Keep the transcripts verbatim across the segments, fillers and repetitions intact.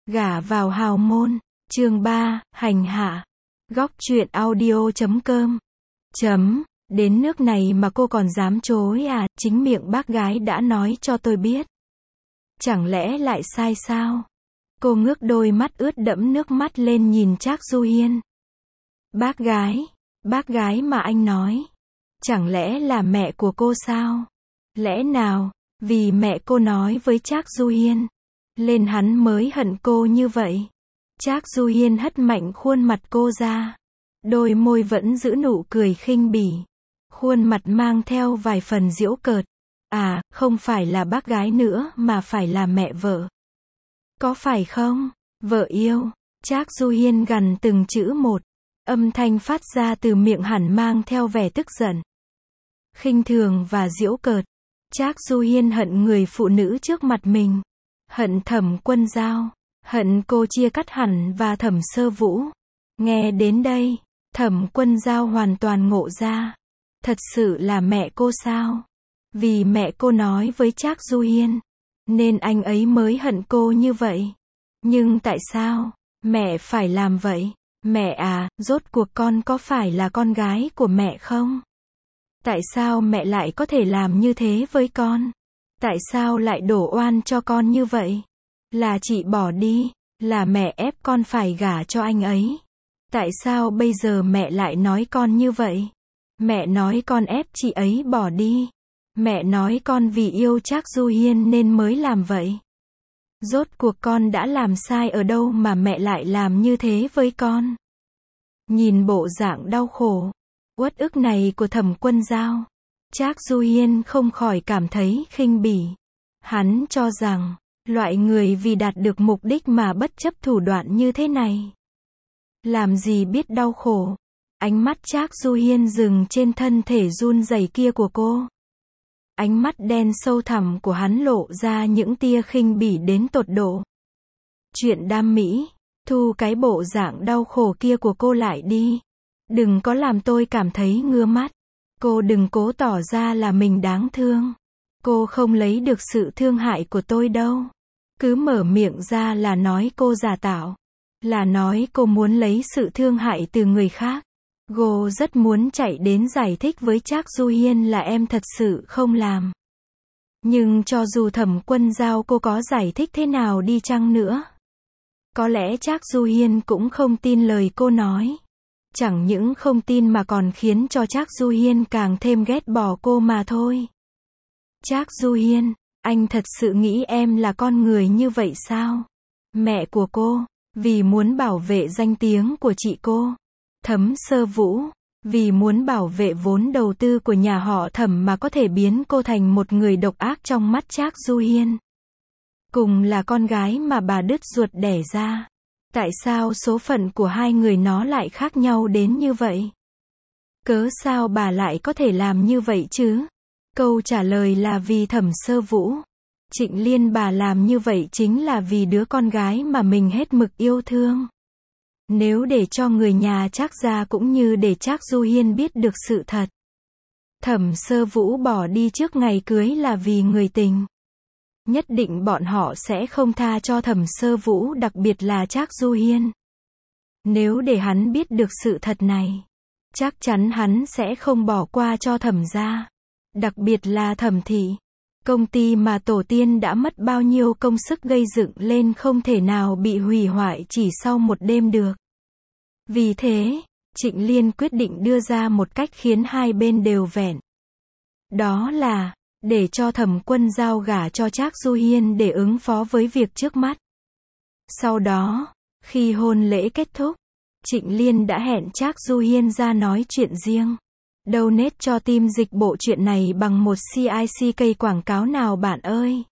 Gả vào hào môn. Chương ba, hành hạ. Góc truyện audio chấm com. Chấm, đến nước này mà cô còn dám chối à, chính miệng bác gái đã nói cho tôi biết. Chẳng lẽ lại sai sao? Cô ngước đôi mắt ướt đẫm nước mắt lên nhìn Trác Du Hiên. Bác gái, bác gái mà anh nói. Chẳng lẽ là mẹ của cô sao? Lẽ nào, vì mẹ cô nói với Trác Du Hiên, lên hắn mới hận cô như vậy? Trác Du Hiên hất mạnh khuôn mặt cô ra. Đôi môi vẫn giữ nụ cười khinh bỉ. Khuôn mặt mang theo vài phần giễu cợt. À, không phải là bác gái nữa mà phải là mẹ vợ. Có phải không? Vợ yêu. Trác Du Hiên gằn từng chữ một. Âm thanh phát ra từ miệng hẳn mang theo vẻ tức giận, khinh thường và giễu cợt. Trác Du Hiên hận người phụ nữ trước mặt mình. Hận Thẩm Quân Dao. Hận cô chia cắt hẳn và Thẩm Sơ Vũ. Nghe đến đây, Thẩm Quân Dao hoàn toàn ngộ ra. Thật sự là mẹ cô sao? Vì mẹ cô nói với Trác Du Hiên, nên anh ấy mới hận cô như vậy. Nhưng tại sao mẹ phải làm vậy? Mẹ à, rốt cuộc con có phải là con gái của mẹ không? Tại sao mẹ lại có thể làm như thế với con? Tại sao lại đổ oan cho con như vậy? Là chị bỏ đi, là mẹ ép con phải gả cho anh ấy. Tại sao bây giờ mẹ lại nói con như vậy? Mẹ nói con ép chị ấy bỏ đi. Mẹ nói con vì yêu Trác Du Hiên nên mới làm vậy. Rốt cuộc con đã làm sai ở đâu mà mẹ lại làm như thế với con? Nhìn bộ dạng đau khổ, uất ức này của Thẩm Quân Dao, Trác Du Hiên không khỏi cảm thấy khinh bỉ. Hắn cho rằng, loại người vì đạt được mục đích mà bất chấp thủ đoạn như thế này, làm gì biết đau khổ. Ánh mắt Trác Du Hiên dừng trên thân thể run rẩy kia của cô. Ánh mắt đen sâu thẳm của hắn lộ ra những tia khinh bỉ đến tột độ. Chuyện đam mỹ, thu cái bộ dạng đau khổ kia của cô lại đi. Đừng có làm tôi cảm thấy ngứa mắt. Cô đừng cố tỏ ra là mình đáng thương. Cô không lấy được sự thương hại của tôi đâu. Cứ mở miệng ra là nói cô giả tạo. Là nói cô muốn lấy sự thương hại từ người khác. Cô rất muốn chạy đến giải thích với Trác Du Hiên là em thật sự không làm. Nhưng cho dù Thẩm Quân Dao cô có giải thích thế nào đi chăng nữa, có lẽ Trác Du Hiên cũng không tin lời cô nói. Chẳng những không tin mà còn khiến cho Trác Du Hiên càng thêm ghét bỏ cô mà thôi. Trác Du Hiên, anh thật sự nghĩ em là con người như vậy sao? Mẹ của cô, vì muốn bảo vệ danh tiếng của chị cô, Thẩm Sơ Vũ, vì muốn bảo vệ vốn đầu tư của nhà họ Thẩm mà có thể biến cô thành một người độc ác trong mắt Trác Du Hiên. Cùng là con gái mà bà đứt ruột đẻ ra. Tại sao số phận của hai người nó lại khác nhau đến như vậy? Cớ sao bà lại có thể làm như vậy chứ? Câu trả lời là vì Thẩm Sơ Vũ. Trịnh Liên bà làm như vậy chính là vì đứa con gái mà mình hết mực yêu thương. Nếu để cho người nhà Trác gia cũng như để Trác Du Hiên biết được sự thật, Thẩm Sơ Vũ bỏ đi trước ngày cưới là vì người tình, nhất định bọn họ sẽ không tha cho Thẩm Sơ Vũ, đặc biệt là Trác Du Hiên. Nếu để hắn biết được sự thật này, chắc chắn hắn sẽ không bỏ qua cho Thẩm gia, đặc biệt là Thẩm thị. Công ty mà tổ tiên đã mất bao nhiêu công sức gây dựng lên không thể nào bị hủy hoại chỉ sau một đêm được. Vì thế, Trịnh Liên quyết định đưa ra một cách khiến hai bên đều vẹn. Đó là, để cho Thẩm Quân Dao gả cho Trác Du Hiên để ứng phó với việc trước mắt. Sau đó, khi hôn lễ kết thúc, Trịnh Liên đã hẹn Trác Du Hiên ra nói chuyện riêng. Donate cho team dịch bộ truyện này bằng một xê i xê ca quảng cáo nào bạn ơi.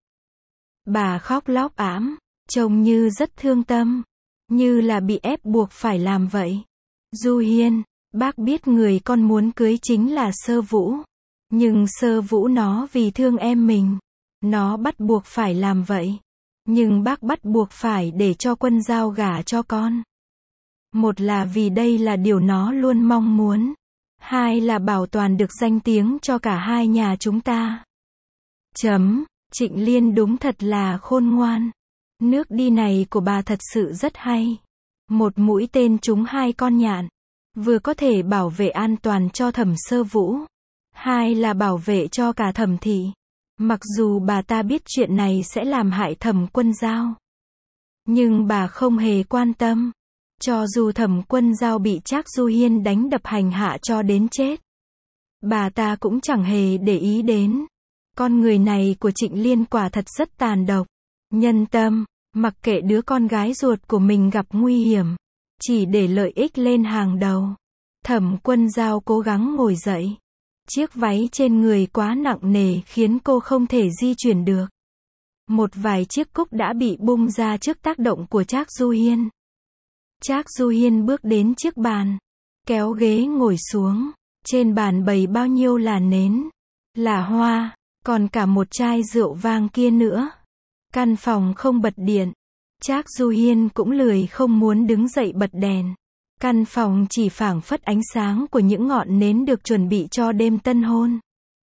Bà khóc lóc ảm, trông như rất thương tâm, như là bị ép buộc phải làm vậy. Du Hiên, bác biết người con muốn cưới chính là Sơ Vũ. Nhưng Sơ Vũ nó vì thương em mình, nó bắt buộc phải làm vậy. Nhưng bác bắt buộc phải để cho Quân Dao gả cho con. Một là vì đây là điều nó luôn mong muốn. Hai là bảo toàn được danh tiếng cho cả hai nhà chúng ta. Chấm, Trịnh Liên đúng thật là khôn ngoan. Nước đi này của bà thật sự rất hay. Một mũi tên trúng hai con nhạn. Vừa có thể bảo vệ an toàn cho Thẩm Sơ Vũ. Hai là bảo vệ cho cả Thẩm thị. Mặc dù bà ta biết chuyện này sẽ làm hại Thẩm Quân Dao. Nhưng bà không hề quan tâm. Cho dù Thẩm Quân Dao bị Trác Du Hiên đánh đập hành hạ cho đến chết. Bà ta cũng chẳng hề để ý đến. Con người này của Trịnh Liên quả thật rất tàn độc. Nhân tâm, mặc kệ đứa con gái ruột của mình gặp nguy hiểm. Chỉ để lợi ích lên hàng đầu. Thẩm Quân Dao cố gắng ngồi dậy. Chiếc váy trên người quá nặng nề khiến cô không thể di chuyển được. Một vài chiếc cúc đã bị bung ra trước tác động của Trác Du Hiên. Trác Du Hiên bước đến chiếc bàn. Kéo ghế ngồi xuống. Trên bàn bày bao nhiêu là nến. Là hoa. Còn cả một chai rượu vang kia nữa. Căn phòng không bật điện. Trác Du Hiên cũng lười không muốn đứng dậy bật đèn. Căn phòng chỉ phảng phất ánh sáng của những ngọn nến được chuẩn bị cho đêm tân hôn.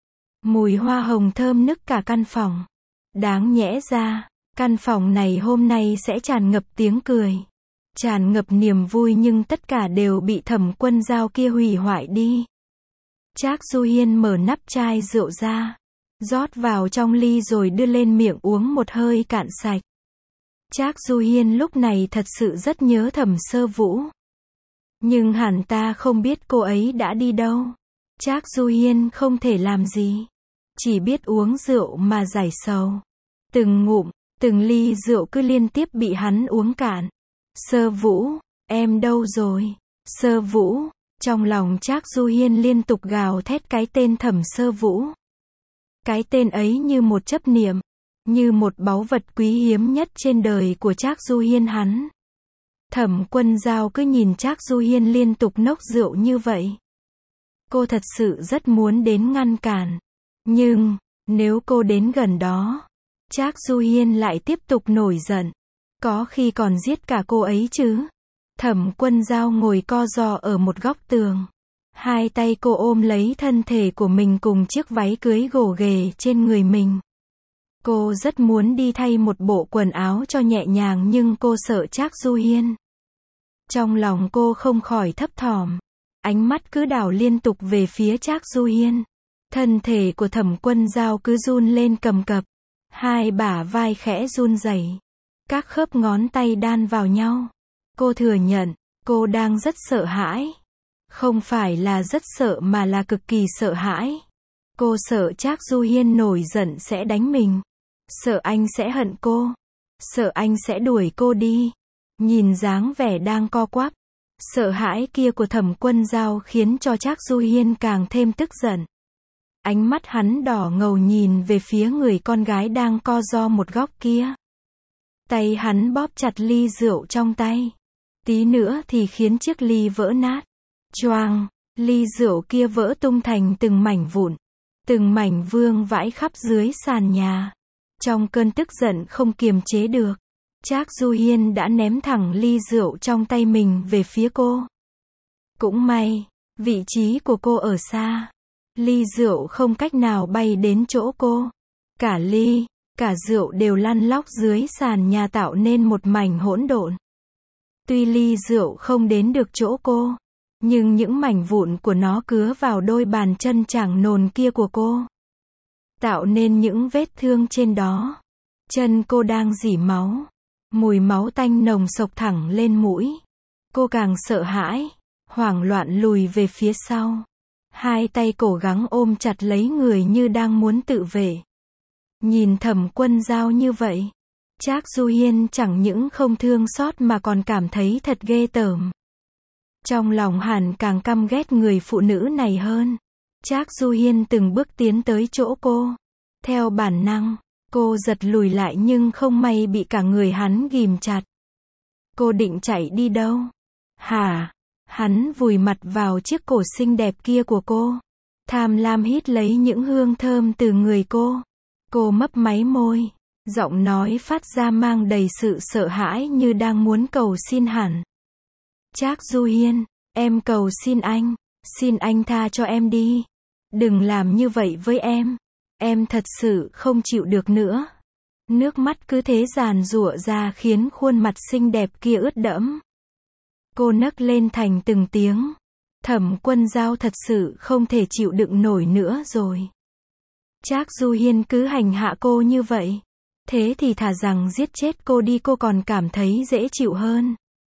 Mùi hoa hồng thơm nức cả căn phòng. Đáng nhẽ ra, căn phòng này hôm nay sẽ tràn ngập tiếng cười. Tràn ngập niềm vui nhưng tất cả đều bị Thẩm Quân Dao kia hủy hoại đi. Trác Du Hiên mở nắp chai rượu ra. Rót vào trong ly rồi đưa lên miệng uống một hơi cạn sạch. Trác Du Hiên lúc này thật sự rất nhớ Thẩm Sơ Vũ. Nhưng hẳn ta không biết cô ấy đã đi đâu. Trác Du Hiên không thể làm gì. Chỉ biết uống rượu mà giải sầu. Từng ngụm, từng ly rượu cứ liên tiếp bị hắn uống cạn. Sơ Vũ, em đâu rồi? Sơ Vũ, trong lòng Trác Du Hiên liên tục gào thét cái tên Thẩm Sơ Vũ. Cái tên ấy như một chấp niệm, như một báu vật quý hiếm nhất trên đời của Trác Du Hiên hắn. Thẩm Quân Dao cứ nhìn Trác Du Hiên liên tục nốc rượu như vậy. Cô thật sự rất muốn đến ngăn cản. Nhưng, nếu cô đến gần đó, Trác Du Hiên lại tiếp tục nổi giận. Có khi còn giết cả cô ấy chứ. Thẩm Quân Dao ngồi co ro ở một góc tường. Hai tay cô ôm lấy thân thể của mình cùng chiếc váy cưới gồ ghề trên người mình. Cô rất muốn đi thay một bộ quần áo cho nhẹ nhàng nhưng cô sợ Trác Du Hiên. Trong lòng cô không khỏi thấp thỏm. Ánh mắt cứ đảo liên tục về phía Trác Du Hiên. Thân thể của Thẩm Quân Dao cứ run lên cầm cập. Hai bả vai khẽ run rẩy. Các khớp ngón tay đan vào nhau. Cô thừa nhận, cô đang rất sợ hãi. Không phải là rất sợ mà là cực kỳ sợ hãi. Cô sợ Trác Du Hiên nổi giận sẽ đánh mình. Sợ anh sẽ hận cô. Sợ anh sẽ đuổi cô đi. Nhìn dáng vẻ đang co quắp. Sợ hãi kia của Thẩm Quân Dao khiến cho Trác Du Hiên càng thêm tức giận. Ánh mắt hắn đỏ ngầu nhìn về phía người con gái đang co ro một góc kia. Tay hắn bóp chặt ly rượu trong tay. Tí nữa thì khiến chiếc ly vỡ nát. Choang, ly rượu kia vỡ tung thành từng mảnh vụn. Từng mảnh vương vãi khắp dưới sàn nhà. Trong cơn tức giận không kiềm chế được, Trác Du Hiên đã ném thẳng ly rượu trong tay mình về phía cô. Cũng may, vị trí của cô ở xa. Ly rượu không cách nào bay đến chỗ cô. Cả ly, cả rượu đều lăn lóc dưới sàn nhà tạo nên một mảnh hỗn độn. Tuy ly rượu không đến được chỗ cô, nhưng những mảnh vụn của nó cứa vào đôi bàn chân chảng nồn kia của cô, tạo nên những vết thương trên đó. Chân cô đang rỉ máu. Mùi máu tanh nồng sộc thẳng lên mũi. Cô càng sợ hãi, hoảng loạn lùi về phía sau. Hai tay cố gắng ôm chặt lấy người như đang muốn tự vệ. Nhìn Thẩm Quân Dao như vậy, Trác Du Hiên chẳng những không thương xót mà còn cảm thấy thật ghê tởm. Trong lòng hẳn càng căm ghét người phụ nữ này hơn. Trác Du Hiên từng bước tiến tới chỗ cô. Theo bản năng, cô giật lùi lại nhưng không may bị cả người hắn ghìm chặt. Cô định chạy đi đâu? Hả? Hắn vùi mặt vào chiếc cổ xinh đẹp kia của cô. Tham lam hít lấy những hương thơm từ người cô. Cô mấp máy môi. Giọng nói phát ra mang đầy sự sợ hãi như đang muốn cầu xin hẳn. Trác Du Hiên, em cầu xin anh. Xin anh tha cho em đi. Đừng làm như vậy với em. Em thật sự không chịu được nữa. Nước mắt cứ thế giàn giụa ra khiến khuôn mặt xinh đẹp kia ướt đẫm. Cô nấc lên thành từng tiếng. Thẩm Quân Dao thật sự không thể chịu đựng nổi nữa rồi. Trác Du Hiên cứ hành hạ cô như vậy. Thế thì thà rằng giết chết cô đi, cô còn cảm thấy dễ chịu hơn.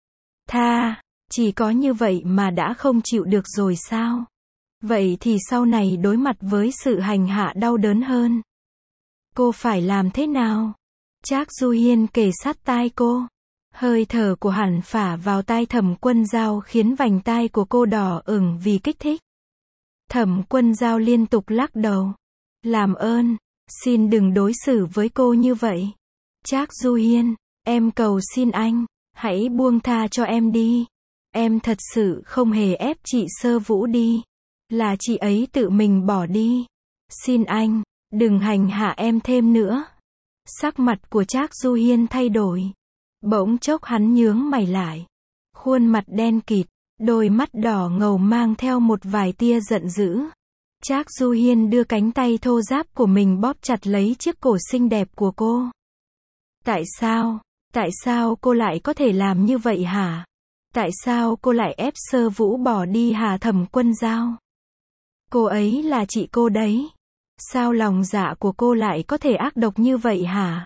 Tha, chỉ có như vậy mà đã không chịu được rồi sao? Vậy thì sau này đối mặt với sự hành hạ đau đớn hơn, cô phải làm thế nào? Trác Du Hiên kề sát tai cô. Hơi thở của hắn phả vào tai Thẩm Quân Dao khiến vành tai của cô đỏ ửng vì kích thích. Thẩm Quân Dao liên tục lắc đầu. Làm ơn, xin đừng đối xử với cô như vậy. Trác Du Hiên, em cầu xin anh, hãy buông tha cho em đi. Em thật sự không hề ép chị Sơ Vũ đi. Là chị ấy tự mình bỏ đi. Xin anh, đừng hành hạ em thêm nữa. Sắc mặt của Trác Du Hiên thay đổi. Bỗng chốc hắn nhướng mày lại. Khuôn mặt đen kịt, đôi mắt đỏ ngầu mang theo một vài tia giận dữ. Trác Du Hiên đưa cánh tay thô ráp của mình bóp chặt lấy chiếc cổ xinh đẹp của cô. Tại sao? Tại sao cô lại có thể làm như vậy hả? Tại sao cô lại ép Sơ Vũ bỏ đi hả Thẩm Quân Dao? Cô ấy là chị cô đấy. Sao lòng dạ của cô lại có thể ác độc như vậy hả?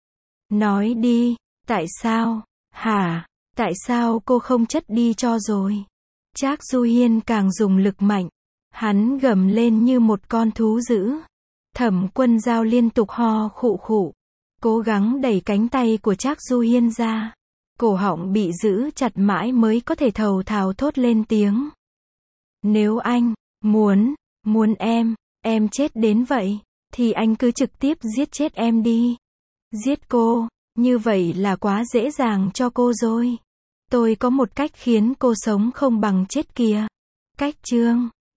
Nói đi, tại sao? Hả? Tại sao cô không chất đi cho rồi? Trác Du Hiên càng dùng lực mạnh. Hắn gầm lên như một con thú dữ. Thẩm Quân Dao liên tục ho khụ khụ. Cố gắng đẩy cánh tay của Trác Du Hiên ra. Cổ họng bị giữ chặt mãi mới có thể thều thào thốt lên tiếng. Nếu anh muốn, muốn em, em chết đến vậy, thì anh cứ trực tiếp giết chết em đi. Giết cô, như vậy là quá dễ dàng cho cô rồi. Tôi có một cách khiến cô sống không bằng chết kìa. Cách chương